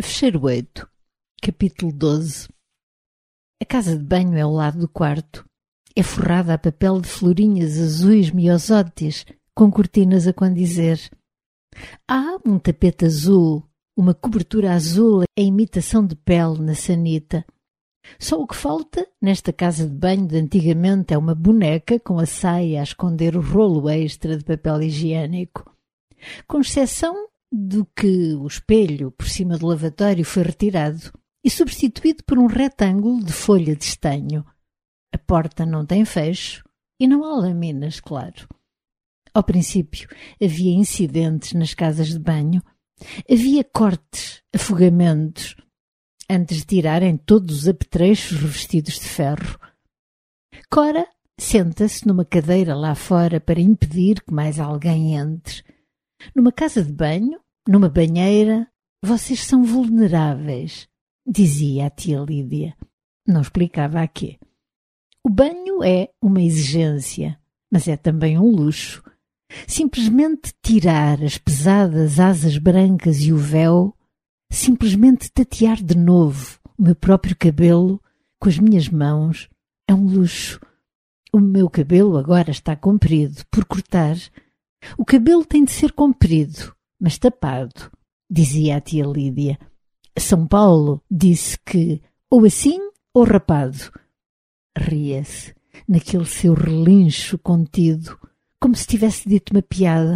Fecheiro 8, capítulo 12. A casa de banho é ao lado do quarto. É forrada a papel de florinhas azuis miosótis, com cortinas a condizer. Há um tapete azul, uma cobertura azul em imitação de pele na sanita. Só o que falta nesta casa de banho de antigamente é uma boneca com a saia a esconder o rolo extra de papel higiênico. Com exceção do que o espelho por cima do lavatório foi retirado e substituído por um retângulo de folha de estanho. A porta não tem fecho e não há laminas, claro. Ao princípio havia incidentes nas casas de banho. Havia cortes, afogamentos, antes de tirarem todos os apetrechos revestidos de ferro. Cora senta-se numa cadeira lá fora para impedir que mais alguém entre. Numa casa de banho, numa banheira, vocês são vulneráveis, dizia a tia Lídia. Não explicava a quê. O banho é uma exigência, mas é também um luxo. Simplesmente tirar as pesadas asas brancas e o véu, simplesmente tatear de novo o meu próprio cabelo com as minhas mãos, é um luxo. O meu cabelo agora está comprido, por cortar. O cabelo tem de ser comprido, mas tapado, dizia a tia Lídia. São Paulo disse que ou assim ou rapado. Ria-se, naquele seu relincho contido, como se tivesse dito uma piada.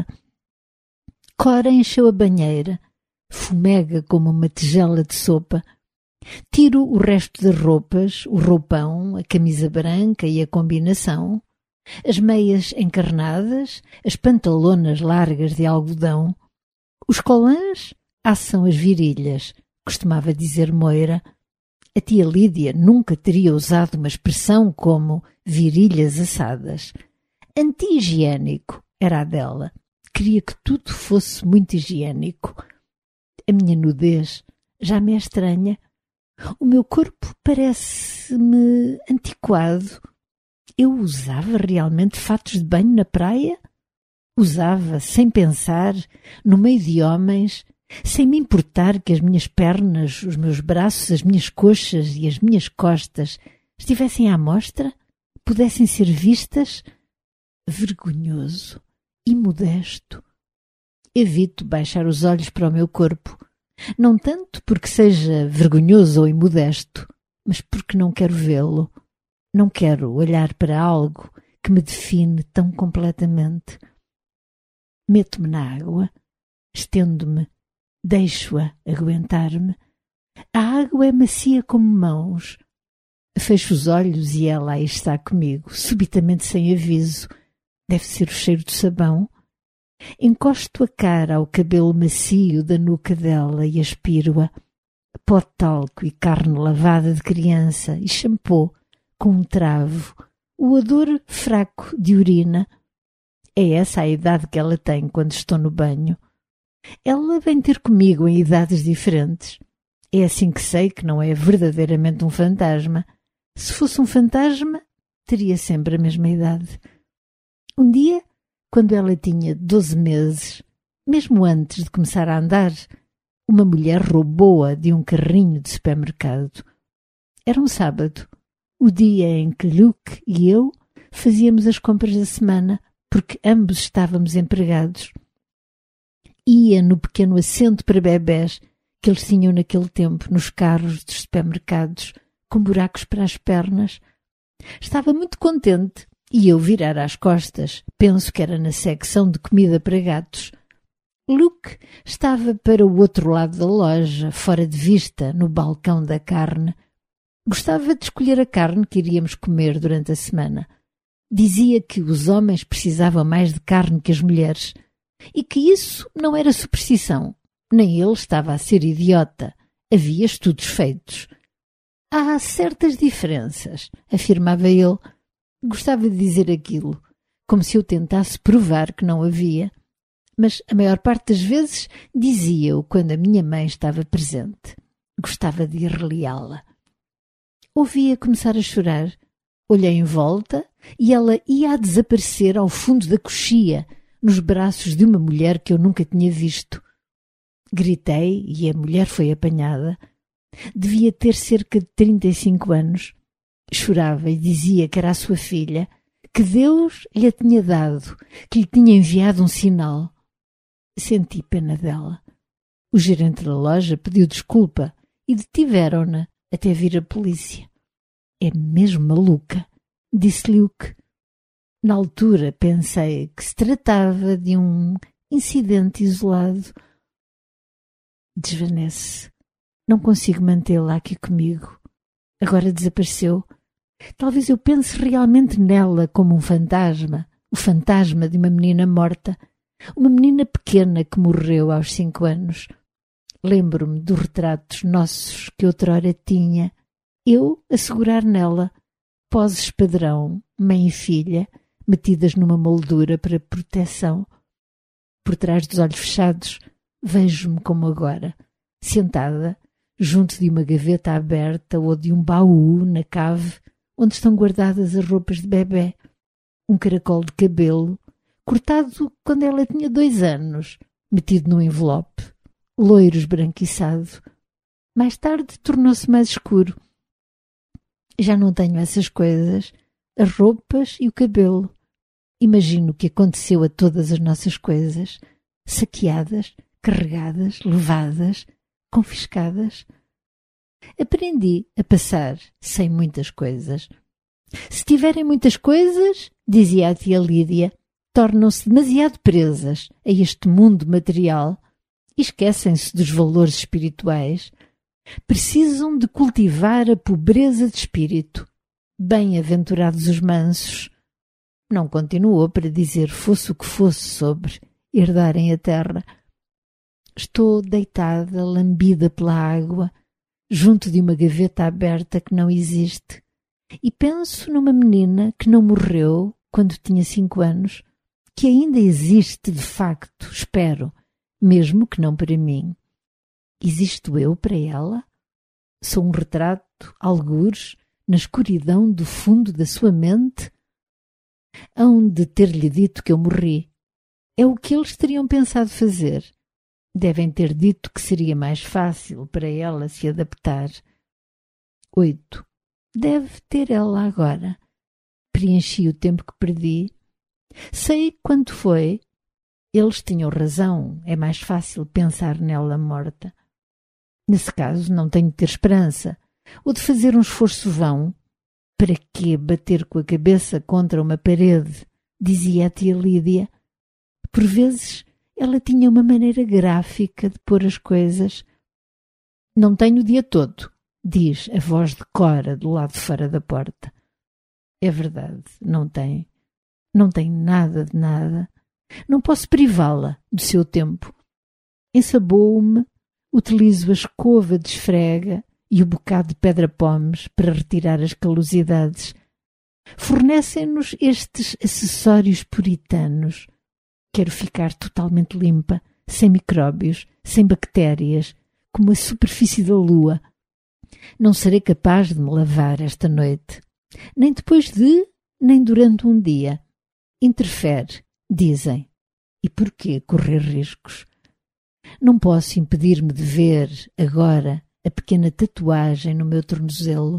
Cora encheu a banheira, fumega como uma tigela de sopa. Tiro o resto das roupas, o roupão, a camisa branca e a combinação, as meias encarnadas, as pantalonas largas de algodão, os colãs assam as virilhas, costumava dizer Moira. A tia Lídia nunca teria usado uma expressão como virilhas assadas. Anti-higiênico era a dela. Queria que tudo fosse muito higiênico. A minha nudez já me é estranha. O meu corpo parece-me antiquado. Eu usava realmente fatos de banho na praia? Usava, sem pensar, no meio de homens, sem me importar que as minhas pernas, os meus braços, as minhas coxas e as minhas costas estivessem à mostra, pudessem ser vistas. Vergonhoso, imodesto. Evito baixar os olhos para o meu corpo, não tanto porque seja vergonhoso ou imodesto, mas porque não quero vê-lo. Não quero olhar para algo que me define tão completamente. Meto-me na água, estendo-me, deixo-a aguentar-me. A água é macia como mãos. Fecho os olhos e ela aí está comigo, subitamente sem aviso. Deve ser o cheiro do sabão. Encosto a cara ao cabelo macio da nuca dela e aspiro-a. Pó de talco e carne lavada de criança e shampoo com um travo. O odor fraco de urina. É essa a idade que ela tem quando estou no banho. Ela vem ter comigo em idades diferentes. É assim que sei que não é verdadeiramente um fantasma. Se fosse um fantasma, teria sempre a mesma idade. Um dia, quando ela tinha 12 meses, mesmo antes de começar a andar, uma mulher roubou-a de um carrinho de supermercado. Era um sábado, o dia em que Luke e eu fazíamos as compras da semana, porque ambos estávamos empregados. Ia no pequeno assento para bebés que eles tinham naquele tempo nos carros dos supermercados, com buracos para as pernas. Estava muito contente e eu virar às costas, penso que era na secção de comida para gatos. Luke estava para o outro lado da loja, fora de vista, no balcão da carne. Gostava de escolher a carne que iríamos comer durante a semana. Dizia que os homens precisavam mais de carne que as mulheres e que isso não era superstição. Nem ele estava a ser idiota. Havia estudos feitos. Há certas diferenças, afirmava ele. Gostava de dizer aquilo, como se eu tentasse provar que não havia. Mas a maior parte das vezes dizia-o quando a minha mãe estava presente. Gostava de irreliá-la. Ouvi-a começar a chorar. Olhei em volta e ela ia a desaparecer ao fundo da coxia, nos braços de uma mulher que eu nunca tinha visto. Gritei e a mulher foi apanhada. Devia ter cerca de 35 anos. Chorava e dizia que era a sua filha, que Deus lhe a tinha dado, que lhe tinha enviado um sinal. Senti pena dela. O gerente da loja pediu desculpa e detiveram-na até vir a polícia. É mesmo maluca, disse Luke. Na altura pensei que se tratava de um incidente isolado. Desvanece. Não consigo mantê-la aqui comigo. Agora desapareceu. Talvez eu pense realmente nela como um fantasma, o fantasma de uma menina morta, uma menina pequena que morreu aos 5 anos. Lembro-me dos retratos nossos que outrora tinha, eu a segurar nela, poses padrão, mãe e filha, metidas numa moldura para proteção. Por trás dos olhos fechados, vejo-me como agora, sentada, junto de uma gaveta aberta ou de um baú na cave, onde estão guardadas as roupas de bebé, um caracol de cabelo, cortado quando ela tinha 2 anos, metido num envelope, loiro esbranquiçado. Mais tarde tornou-se mais escuro. Já não tenho essas coisas, as roupas e o cabelo. Imagino o que aconteceu a todas as nossas coisas, saqueadas, carregadas, levadas, confiscadas. Aprendi a passar sem muitas coisas. Se tiverem muitas coisas, dizia a tia Lídia, tornam-se demasiado presas a este mundo material e esquecem-se dos valores espirituais. Precisam de cultivar a pobreza de espírito. Bem-aventurados os mansos. Não continuou para dizer fosse o que fosse sobre herdarem a terra. Estou deitada, lambida pela água, junto de uma gaveta aberta que não existe, e penso numa menina que não morreu quando tinha 5 anos, que ainda existe de facto, espero, mesmo que não para mim. Existo eu para ela? Sou um retrato, algures, na escuridão do fundo da sua mente? Hão de ter-lhe dito que eu morri. É o que eles teriam pensado fazer. Devem ter dito que seria mais fácil para ela se adaptar. 8. Deve ter ela agora. Preenchi o tempo que perdi. Sei quanto foi. Eles tinham razão. É mais fácil pensar nela morta. Nesse caso, não tenho de ter esperança. Ou de fazer um esforço vão. Para quê bater com a cabeça contra uma parede? Dizia a tia Lídia. Por vezes, ela tinha uma maneira gráfica de pôr as coisas. Não tenho o dia todo, diz a voz de Cora do lado de fora da porta. É verdade, não tem. Não tem nada de nada. Não posso privá-la do seu tempo. Ensaboo-me, utilizo a escova de esfrega e o bocado de pedra-pomes para retirar as calosidades. Fornecem-nos estes acessórios puritanos. Quero ficar totalmente limpa, sem micróbios, sem bactérias, como a superfície da lua. Não serei capaz de me lavar esta noite, nem depois de, nem durante um dia. Interfere, dizem. E por que correr riscos? Não posso impedir-me de ver, agora, a pequena tatuagem no meu tornozelo.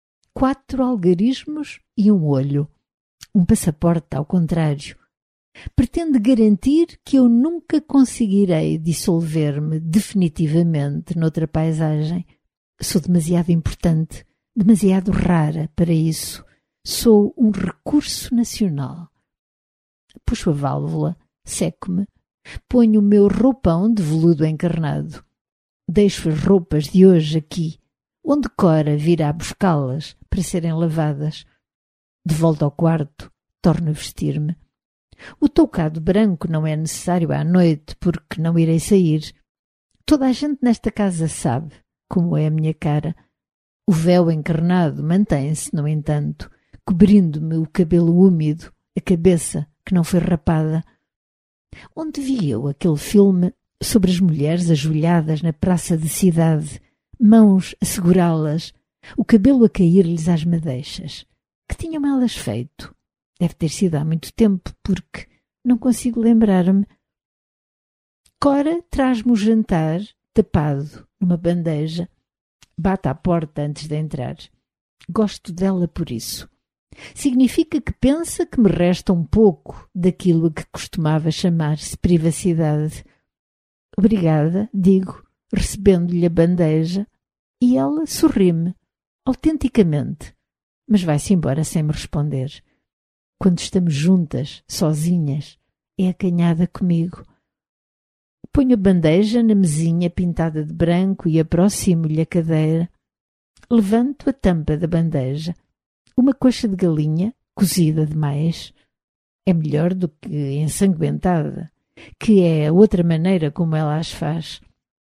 4 algarismos e um olho. Um passaporte ao contrário. Pretende garantir que eu nunca conseguirei dissolver-me definitivamente noutra paisagem. Sou demasiado importante, demasiado rara para isso. Sou um recurso nacional. Puxo a válvula, seco-me, ponho o meu roupão de veludo encarnado. Deixo as roupas de hoje aqui, onde Cora virá buscá-las para serem lavadas. De volta ao quarto, torno a vestir-me. O toucado branco não é necessário à noite, porque não irei sair. Toda a gente nesta casa sabe como é a minha cara. O véu encarnado mantém-se, no entanto, cobrindo-me o cabelo úmido, a cabeça que não foi rapada. Onde vi eu aquele filme sobre as mulheres ajoelhadas na praça de cidade, mãos a segurá-las, o cabelo a cair-lhes às madeixas? Que tinham elas feito? Deve ter sido há muito tempo, porque não consigo lembrar-me. Cora traz-me o jantar tapado numa bandeja. Bate à porta antes de entrar. Gosto dela por isso. Significa que pensa que me resta um pouco daquilo a que costumava chamar-se privacidade. Obrigada, digo, recebendo-lhe a bandeja, e ela sorri-me, autenticamente, mas vai-se embora sem me responder. Quando estamos juntas, sozinhas, é acanhada comigo. Ponho a bandeja na mesinha pintada de branco e aproximo-lhe a cadeira. Levanto a tampa da bandeja. Uma coxa de galinha, cozida demais. É melhor do que ensanguentada, que é a outra maneira como ela as faz.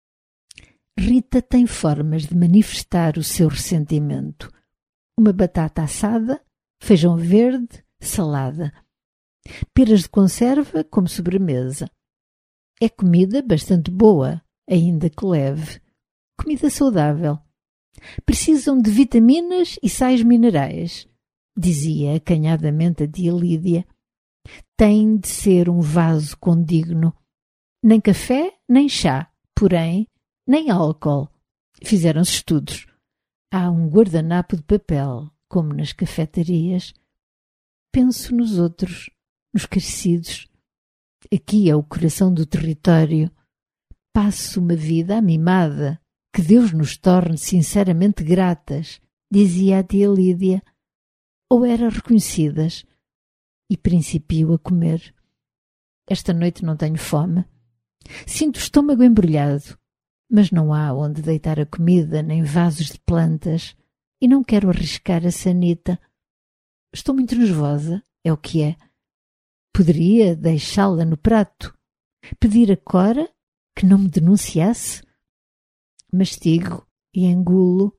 Rita tem formas de manifestar o seu ressentimento. Uma batata assada, feijão verde, salada. Peras de conserva como sobremesa. É comida bastante boa, ainda que leve. Comida saudável. Precisam de vitaminas e sais minerais, dizia acanhadamente a tia Lídia. Tem de ser um vaso condigno. Nem café, nem chá, porém, nem álcool. Fizeram-se estudos. Há um guardanapo de papel, como nas cafetarias. Penso nos outros, nos carecidos. Aqui é o coração do território. Passo uma vida amimada. Que Deus nos torne sinceramente gratas, dizia a tia Lídia. Ou era reconhecidas. E principio a comer. Esta noite não tenho fome. Sinto o estômago embrulhado, mas não há onde deitar a comida nem vasos de plantas e não quero arriscar a sanita. Estou muito nervosa, é o que é. Poderia deixá-la no prato, pedir a Cora que não me denunciasse. Mastigo e engulo,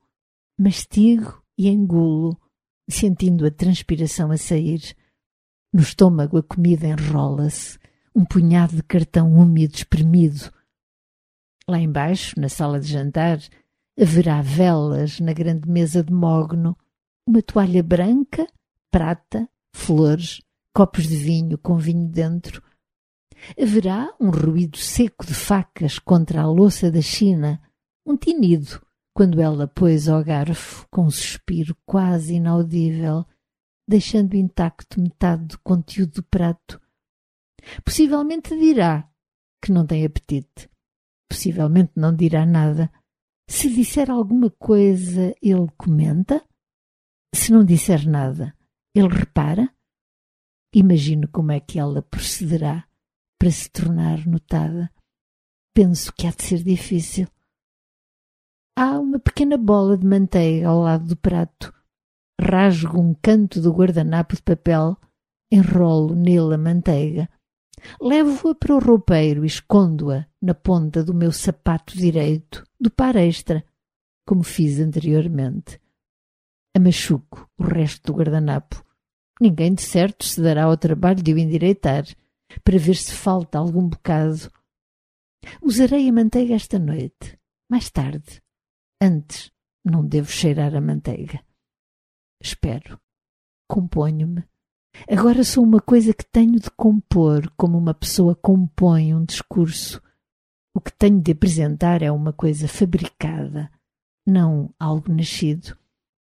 sentindo a transpiração a sair. No estômago a comida enrola-se, um punhado de cartão úmido espremido. Lá embaixo, na sala de jantar, haverá velas na grande mesa de mogno, uma toalha branca, prata, flores, copos de vinho com vinho dentro. Haverá um ruído seco de facas contra a louça da China, um tinido, quando ela pôs ao garfo com um suspiro quase inaudível, deixando intacto metade do conteúdo do prato. Possivelmente dirá que não tem apetite. Possivelmente não dirá nada. Se disser alguma coisa, ele comenta? Se não disser nada, ele repara? Imagino como é que ela procederá para se tornar notada. Penso que há de ser difícil. Há uma pequena bola de manteiga ao lado do prato. Rasgo um canto do guardanapo de papel, enrolo nele a manteiga. Levo-a para o roupeiro e escondo-a na ponta do meu sapato direito, do par extra, como fiz anteriormente. Amachuco o resto do guardanapo. Ninguém de certo se dará ao trabalho de o endireitar, para ver se falta algum bocado. Usarei a manteiga esta noite, mais tarde. Antes, não devo cheirar a manteiga. Espero. Componho-me. Agora sou uma coisa que tenho de compor, como uma pessoa compõe um discurso. O que tenho de apresentar é uma coisa fabricada, não algo nascido.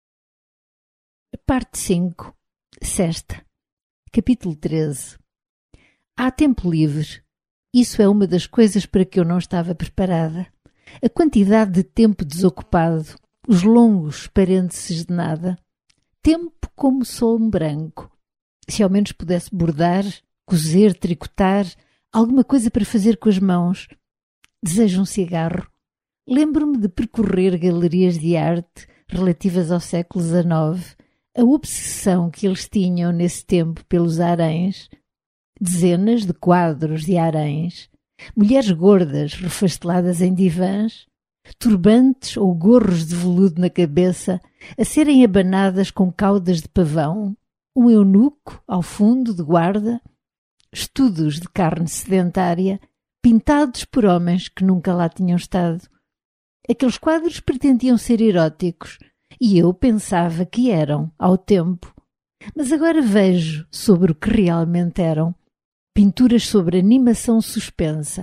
Parte 5. Sexta. Capítulo 13. Há tempo livre. Isso é uma das coisas para que eu não estava preparada. A quantidade de tempo desocupado, os longos parênteses de nada. Tempo como sol branco. Se ao menos pudesse bordar, cozer, tricotar, alguma coisa para fazer com as mãos. Desejo um cigarro. Lembro-me de percorrer galerias de arte relativas ao século XIX, a obsessão que eles tinham nesse tempo pelos haréns. Dezenas de quadros de haréns, mulheres gordas refasteladas em divãs, turbantes ou gorros de veludo na cabeça, a serem abanadas com caudas de pavão, um eunuco ao fundo de guarda, estudos de carne sedentária, pintados por homens que nunca lá tinham estado. Aqueles quadros pretendiam ser eróticos, e eu pensava que eram, ao tempo. Mas agora vejo sobre o que realmente eram. Pinturas sobre animação suspensa,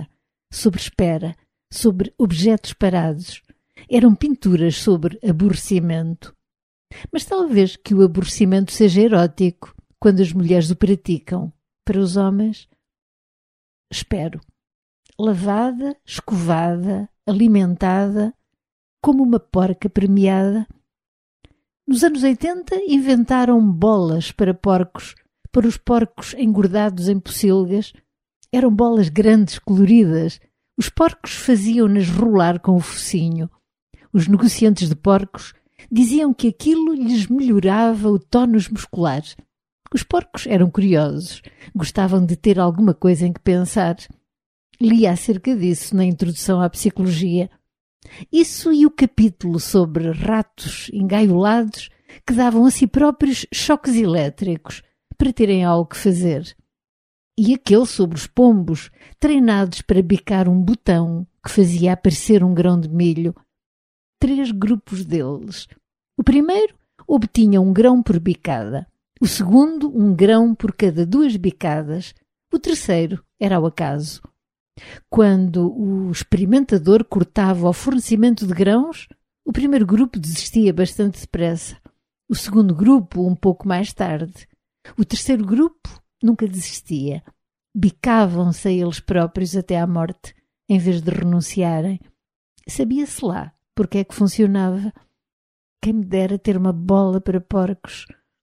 sobre espera, sobre objetos parados. Eram pinturas sobre aborrecimento. Mas talvez que o aborrecimento seja erótico quando as mulheres o praticam. Para os homens, espero. Lavada, escovada, alimentada, como uma porca premiada. Nos anos 80 inventaram bolas para porcos, para os porcos engordados em pocilgas. Eram bolas grandes, coloridas. Os porcos faziam-nas rolar com o focinho. Os negociantes de porcos diziam que aquilo lhes melhorava o tónus muscular. Os porcos eram curiosos, gostavam de ter alguma coisa em que pensar. Li acerca disso na introdução à psicologia. Isso e o capítulo sobre ratos engaiolados que davam a si próprios choques elétricos para terem algo que fazer. E aquele sobre os pombos, treinados para bicar um botão que fazia aparecer um grão de milho. 3 grupos deles. O primeiro obtinha um grão por bicada. O segundo, um grão por cada 2 bicadas. O terceiro era ao acaso. Quando o experimentador cortava o fornecimento de grãos, o primeiro grupo desistia bastante depressa. O segundo grupo, um pouco mais tarde. O terceiro grupo nunca desistia. Bicavam-se a eles próprios até à morte, em vez de renunciarem. Sabia-se lá porque é que funcionava. Quem me dera ter uma bola para porcos.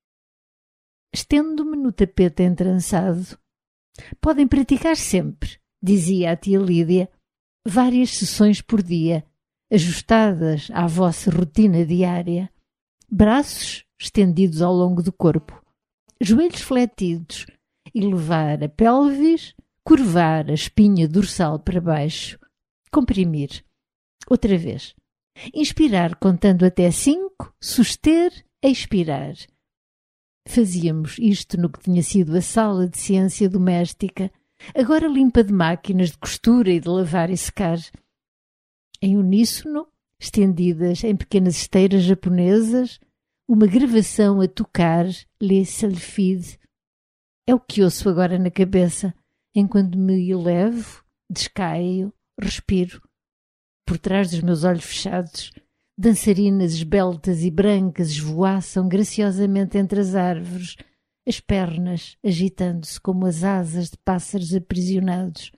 Estendo-me no tapete entrançado. Podem praticar sempre, dizia a tia Lídia, várias sessões por dia, ajustadas à vossa rotina diária. Braços estendidos ao longo do corpo, joelhos fletidos, elevar a pelvis, curvar a espinha dorsal para baixo, comprimir. Outra vez. Inspirar contando até 5, suster, expirar. Fazíamos isto no que tinha sido a sala de ciência doméstica, agora limpa de máquinas de costura e de lavar e secar. Em uníssono, estendidas em pequenas esteiras japonesas, uma gravação a tocar Les Sylphides. É o que ouço agora na cabeça, enquanto me elevo, descaio, respiro. Por trás dos meus olhos fechados, dançarinas esbeltas e brancas esvoaçam graciosamente entre as árvores, as pernas agitando-se como as asas de pássaros aprisionados.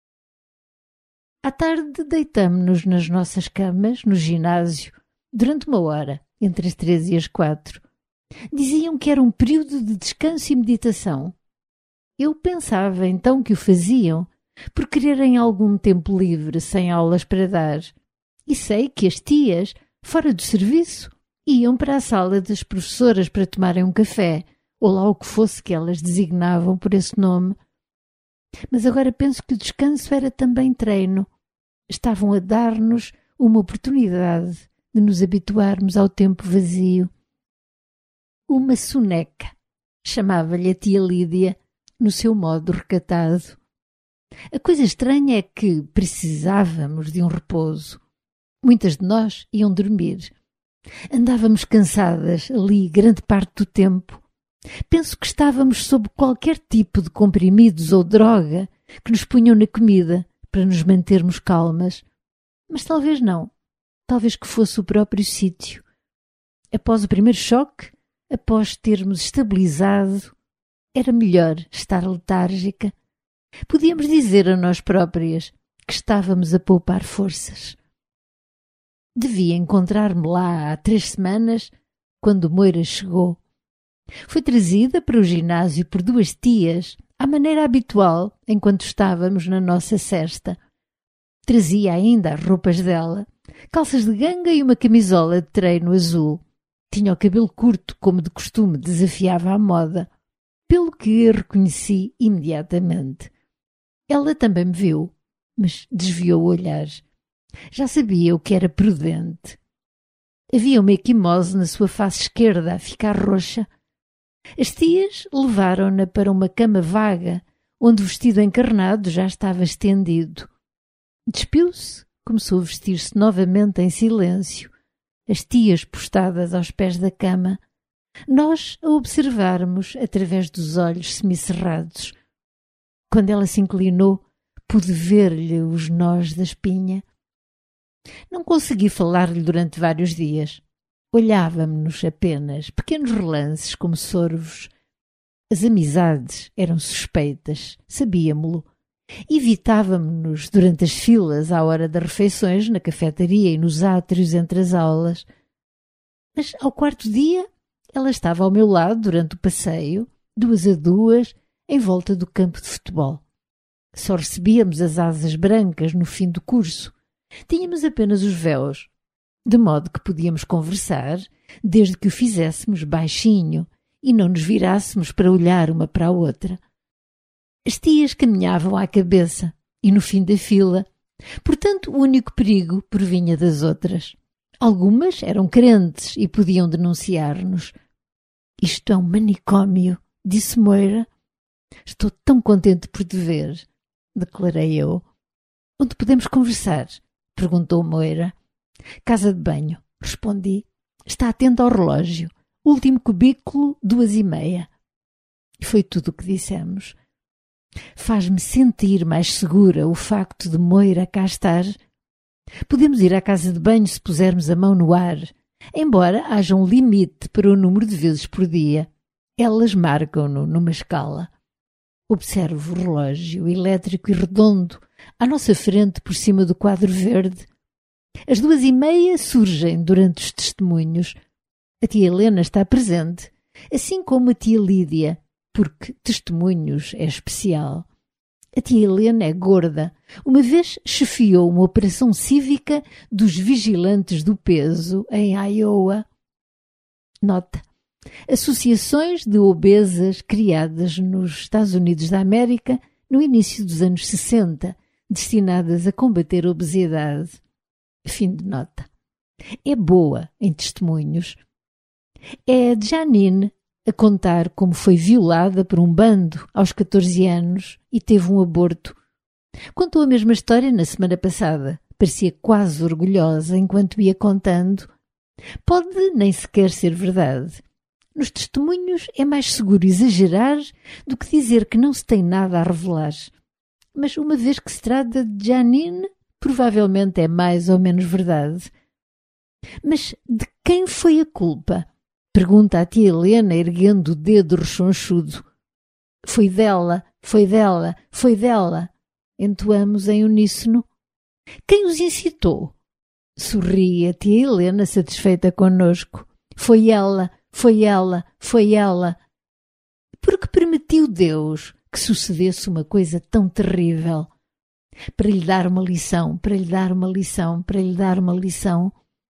À tarde deitamo-nos nas nossas camas, no ginásio, durante 1 hora, entre as 3 e as 4. Diziam que era um período de descanso e meditação. Eu pensava então que o faziam por quererem algum tempo livre, sem aulas para dar. E sei que as tias, fora do serviço, iam para a sala das professoras para tomarem um café, ou lá o que fosse que elas designavam por esse nome. Mas agora penso que o descanso era também treino. Estavam a dar-nos uma oportunidade de nos habituarmos ao tempo vazio. Uma soneca, chamava-lhe a tia Lídia, no seu modo recatado. A coisa estranha é que precisávamos de um repouso. Muitas de nós iam dormir. Andávamos cansadas ali grande parte do tempo. Penso que estávamos sob qualquer tipo de comprimidos ou droga que nos punham na comida para nos mantermos calmas. Mas talvez não. Talvez que fosse o próprio sítio. Após o primeiro choque, após termos estabilizado, era melhor estar letárgica. Podíamos dizer a nós próprias que estávamos a poupar forças. Devia encontrar-me lá há 3 semanas, quando Moira chegou. Foi trazida para o ginásio por 2 tias, à maneira habitual, enquanto estávamos na nossa cesta. Trazia ainda as roupas dela, calças de ganga e uma camisola de treino azul. Tinha o cabelo curto, como de costume, desafiava a moda, pelo que a reconheci imediatamente. Ela também me viu, mas desviou o olhar. Já sabia o que era prudente. Havia uma equimose na sua face esquerda a ficar roxa. As tias levaram-na para uma cama vaga, onde o vestido encarnado já estava estendido. Despiu-se, começou a vestir-se novamente em silêncio, as tias postadas aos pés da cama, nós a observarmos através dos olhos semicerrados. Quando ela se inclinou, pude ver-lhe os nós da espinha. Não consegui falar-lhe durante vários dias. Olhávamos-nos apenas, pequenos relances como sorvos. As amizades eram suspeitas, sabíamo-lo. Evitávamo-nos durante as filas à hora das refeições, na cafetaria e nos átrios entre as aulas. Mas ao quarto dia ela estava ao meu lado durante o passeio, 2 a 2, em volta do campo de futebol. Só recebíamos as asas brancas no fim do curso. Tínhamos apenas os véus, de modo que podíamos conversar, desde que o fizéssemos baixinho e não nos virássemos para olhar uma para a outra. As tias caminhavam à cabeça e no fim da fila, portanto o único perigo provinha das outras. Algumas eram crentes e podiam denunciar-nos. Isto é um manicômio, disse Moira. Estou tão contente por te ver, declarei eu. Onde podemos conversar? Perguntou Moira. Casa de banho, respondi. Está atenta ao relógio. Último cubículo, 2h30. E foi tudo o que dissemos. Faz-me sentir mais segura o facto de Moira cá estar. Podemos ir à casa de banho se pusermos a mão no ar, embora haja um limite para o número de vezes por dia. Elas marcam-no numa escala. Observo o relógio elétrico e redondo à nossa frente por cima do quadro verde. As 2h30 surgem durante os testemunhos. A tia Helena está presente, assim como a tia Lídia, porque testemunhos é especial. A tia Helena é gorda. Uma vez chefiou uma operação cívica dos vigilantes do peso em Iowa. Nota: associações de obesas criadas nos Estados Unidos da América no início dos anos 60, destinadas a combater a obesidade. Fim de nota. É boa em testemunhos. É a Janine a contar como foi violada por um bando aos 14 anos e teve um aborto. Contou a mesma história na semana passada. Parecia quase orgulhosa enquanto ia contando. Pode nem sequer ser verdade. Nos testemunhos é mais seguro exagerar do que dizer que não se tem nada a revelar. Mas uma vez que se trata de Janine, provavelmente é mais ou menos verdade. Mas de quem foi a culpa? Pergunta a tia Helena, erguendo o dedo rechonchudo. Foi dela, foi dela, foi dela. Entoamos em uníssono. Quem os incitou? Sorri a tia Helena, satisfeita connosco. Foi ela, foi ela, foi ela. Porque permitiu Deus que sucedesse uma coisa tão terrível? Para lhe dar uma lição, para lhe dar uma lição, para lhe dar uma lição.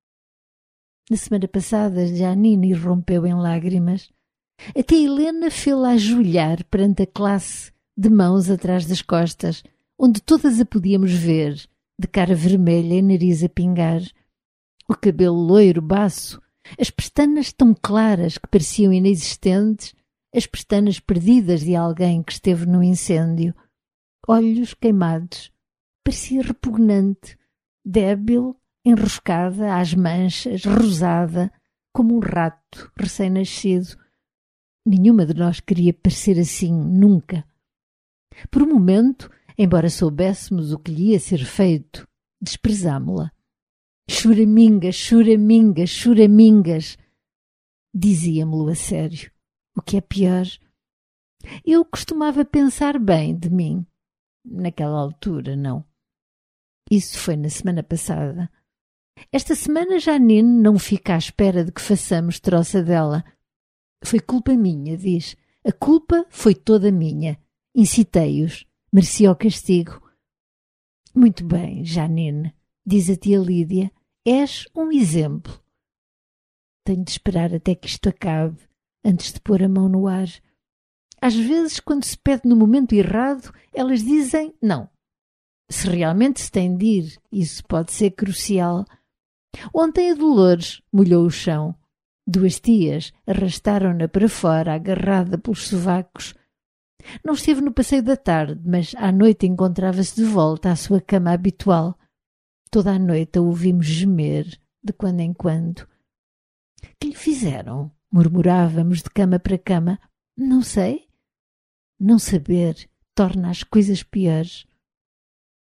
Na semana passada, Janine irrompeu em lágrimas. A tia Helena fê-la ajoelhar perante a classe, de mãos atrás das costas, onde todas a podíamos ver, de cara vermelha e nariz a pingar. O cabelo loiro baço, as pestanas tão claras que pareciam inexistentes, as pestanas perdidas de alguém que esteve no incêndio. Olhos queimados. Parecia repugnante, débil, enroscada às manchas, rosada, como um rato recém-nascido. Nenhuma de nós queria parecer assim, nunca. Por um momento, embora soubéssemos o que lhe ia ser feito, desprezámo-la. Choramingas, choramingas, choramingas, dizia-me-lo a sério. O que é pior, eu costumava pensar bem de mim. Naquela altura, não. Isso foi na semana passada. Esta semana Janine não fica à espera de que façamos troça dela. Foi culpa minha, diz. A culpa foi toda minha. Incitei-os. Merecia o castigo. Muito bem, Janine, diz a tia Lídia. És um exemplo. Tenho de esperar até que isto acabe, antes de pôr a mão no ar. Às vezes, quando se pede no momento errado, elas dizem não. Se realmente se tem de ir, isso pode ser crucial. Ontem a Dolores molhou o chão. 2 tias arrastaram-na para fora, agarrada pelos sovacos. Não esteve no passeio da tarde, mas à noite encontrava-se de volta à sua cama habitual. Toda a noite a ouvimos gemer, de quando em quando. Que lhe fizeram? Murmurávamos de cama para cama. Não sei. Não saber torna as coisas piores.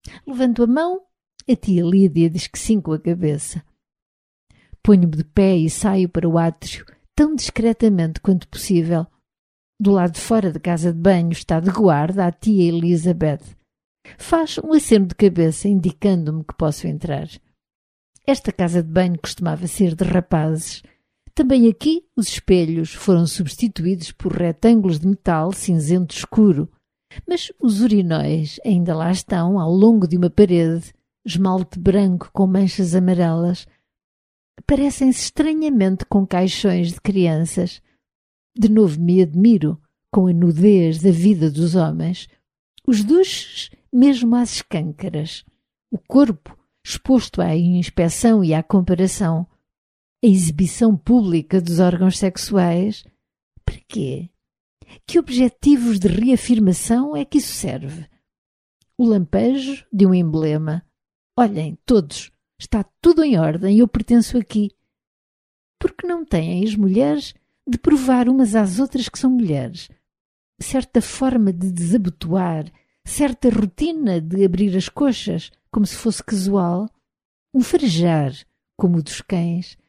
Levanto a mão, a tia Lídia diz que sim com a cabeça. Ponho-me de pé e saio para o átrio, tão discretamente quanto possível. Do lado de fora da casa de banho está de guarda a tia Elizabeth. Faz um aceno de cabeça, indicando-me que posso entrar. Esta casa de banho costumava ser de rapazes. Também aqui os espelhos foram substituídos por retângulos de metal cinzento escuro, mas os urinóis ainda lá estão ao longo de uma parede, esmalte branco com manchas amarelas. Parecem-se estranhamente com caixões de crianças. De novo me admiro com a nudez da vida dos homens. Os duches mesmo às escâncaras. O corpo exposto à inspeção e à comparação. A exibição pública dos órgãos sexuais. Para quê? Que objetivos de reafirmação é que isso serve? O lampejo de um emblema. Olhem, todos, está tudo em ordem e eu pertenço aqui. Porque não têm as mulheres de provar umas às outras que são mulheres? Certa forma de desabotoar, certa rotina de abrir as coxas, como se fosse casual. Um farejar, como o dos cães.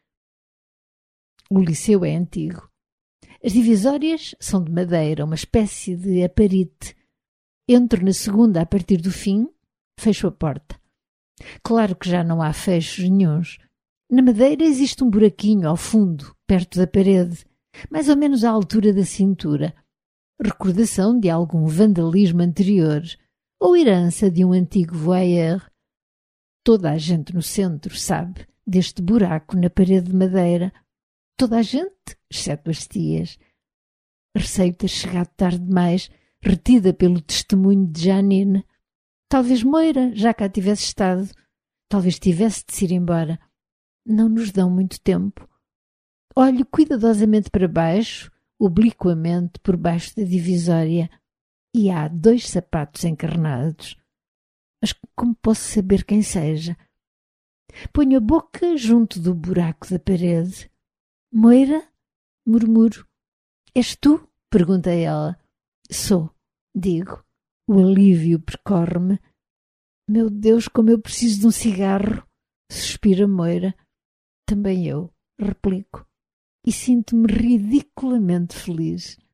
O liceu é antigo. As divisórias são de madeira, uma espécie de aparite. Entro na segunda a partir do fim, fecho a porta. Claro que já não há fechos nenhuns. Na madeira existe um buraquinho ao fundo, perto da parede, mais ou menos à altura da cintura. Recordação de algum vandalismo anterior ou herança de um antigo voyeur. Toda a gente no centro sabe deste buraco na parede de madeira. Toda a gente, exceto as tias. Receio ter chegado tarde demais, retida pelo testemunho de Janine. Talvez Moira já cá tivesse estado. Talvez tivesse de se ir embora. Não nos dão muito tempo. Olho cuidadosamente para baixo, obliquamente por baixo da divisória, e há 2 sapatos encarnados. Mas como posso saber quem seja? Ponho a boca junto do buraco da parede. Moira? Murmuro. És tu? Pergunta ela. Sou, digo. O alívio percorre-me. Meu Deus, como eu preciso de um cigarro! Suspira Moira. Também eu, replico. E sinto-me ridiculamente feliz.